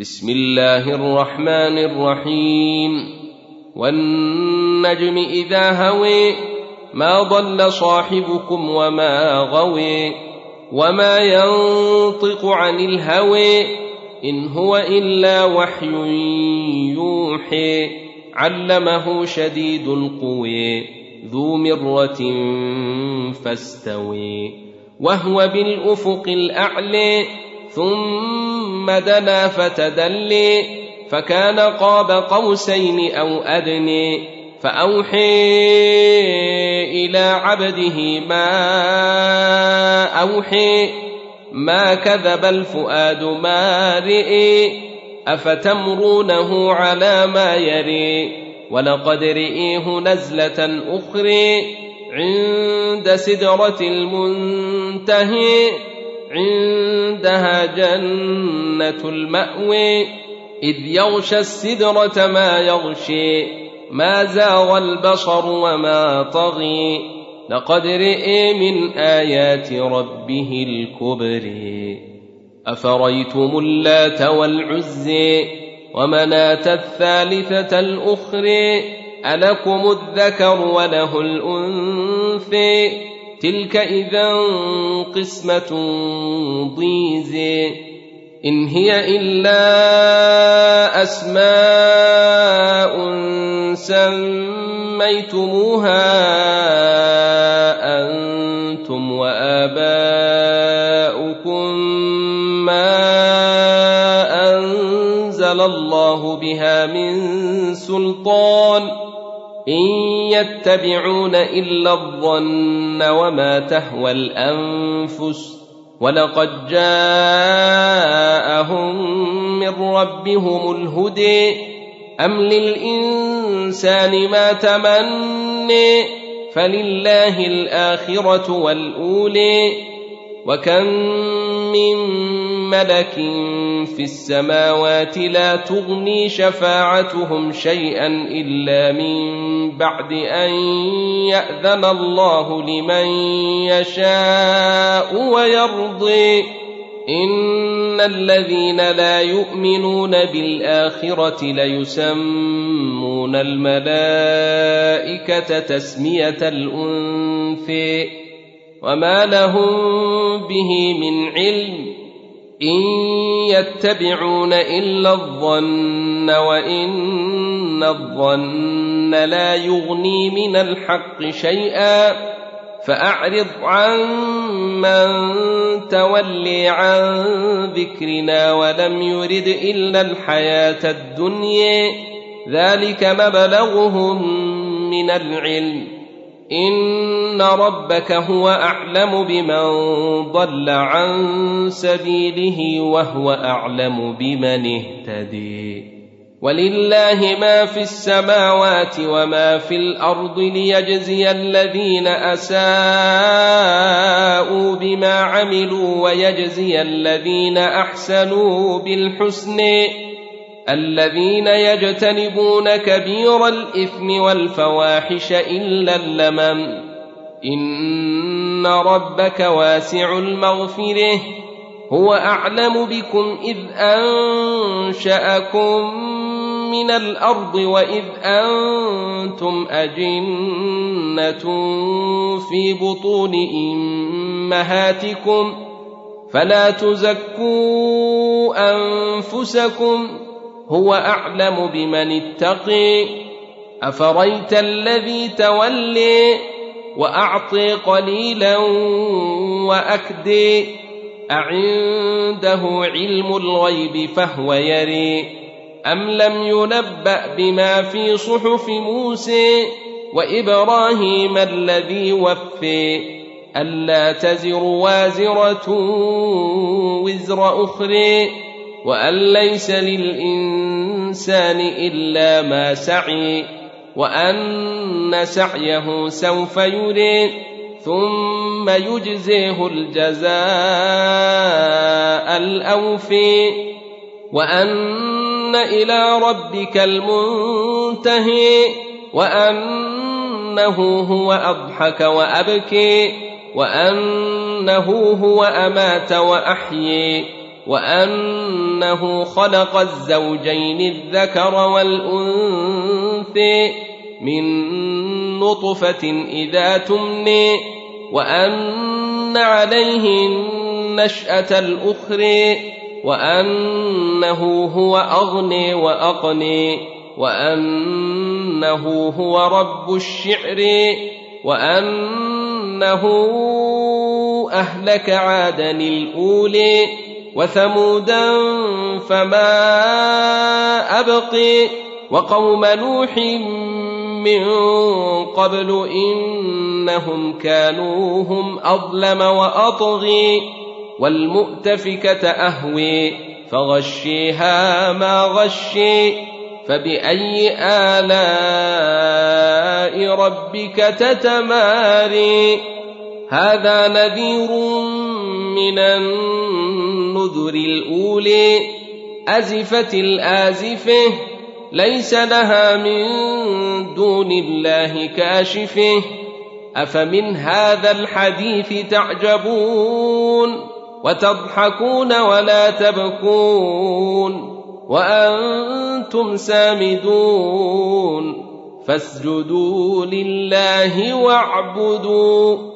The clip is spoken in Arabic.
بسم الله الرحمن الرحيم. والنجم إذا هوي ما ضل صاحبكم وما غوي وما ينطق عن الهوي إن هو إلا وحي يوحي علمه شديد القوي ذو مرة فاستوي وهو بالأفق الأعلى ثم دنا فتدلي فكان قاب قوسين أو أدني فأوحي إلى عبده ما أوحي ما كذب الفؤاد ما رئي أفتمرونه على ما يري ولقد رئيه نزلة أخرى عند سدرة المنتهي عندها جنة المأوي إذ يغشى السدرة ما يغشي ما زاغ البصر وما طغي لقد رئي من آيات ربه الكبر أفريتم اللات والعزي ومناة الثالثة الأخرى ألكم الذكر وله الأنثى تلك إذا قسمة ضيزى إن هي إلا أسماء سميتموها أنتم وآباؤكم ما أنزل الله بها من سلطان إن يتبعون إلا الظن وما تهوى الأنفس ولقد جاءهم من ربهم الهدى أم للإنسان ما تمنى فلله الآخرة والأولى وكم من ملك في السماوات لا تغني شفاعتهم شيئا إلا من بعد أن يأذن الله لمن يشاء ويرضي إن الذين لا يؤمنون بالآخرة ليسمون الملائكة تسمية الأنثى وما لهم به من علم إن يتبعون إلا الظن وإن الظن لا يغني من الحق شيئا فأعرض عن من تولي عن ذكرنا ولم يرد إلا الحياة الدنيا ذلك مبلغهم من العلم إن ربك هو أعلم بمن ضل عن سبيله وهو أعلم بمن اهتدي ولله ما في السماوات وما في الأرض ليجزي الذين أساءوا بما عملوا ويجزي الذين أحسنوا بالحسن الذين يجتنبون كبير الإثم والفواحش إلا اللمم إن ربك واسع المغفرة هو أعلم بكم إذ أنشأكم من الأرض وإذ أنتم أجنة في بطون أمهاتكم فلا تزكوا أنفسكم هو أعلم بمن اتقي أفريت الذي تولي وأعطي قليلا وأكدي أعنده علم الغيب فهو يري أم لم ينبأ بما في صحف موسى وإبراهيم الذي وفي ألا تزر وازرة وزر أخرى وأن ليس للإنسان إلا ما سعي وأن سعيه سوف يري ثم يجزيه الجزاء الأوفي وأن إلى ربك المنتهي وأنه هو أضحك وأبكي وأنه هو أمات وأحيي وأنه خلق الزوجين الذكر والأنثى من نطفة إذا تمني وأن عليه النشأة الأخرى وأنه هو أغني وأقني وأنه هو رب الشعر وأنه أهلك عادا الأولي وثمودا فما أبقي وقوم نوح من قبل إنهم كانوا هم أظلم وأطغي والمؤتفكة أهوي فغشيها ما غشي فبأي آلاء ربك تتماري هذا نذير من النذر الأولي أزفت الآزفة ليس لها من دون الله كاشفه أفمن هذا الحديث تعجبون وتضحكون ولا تبكون وأنتم سامدون فاسجدوا لله واعبدوا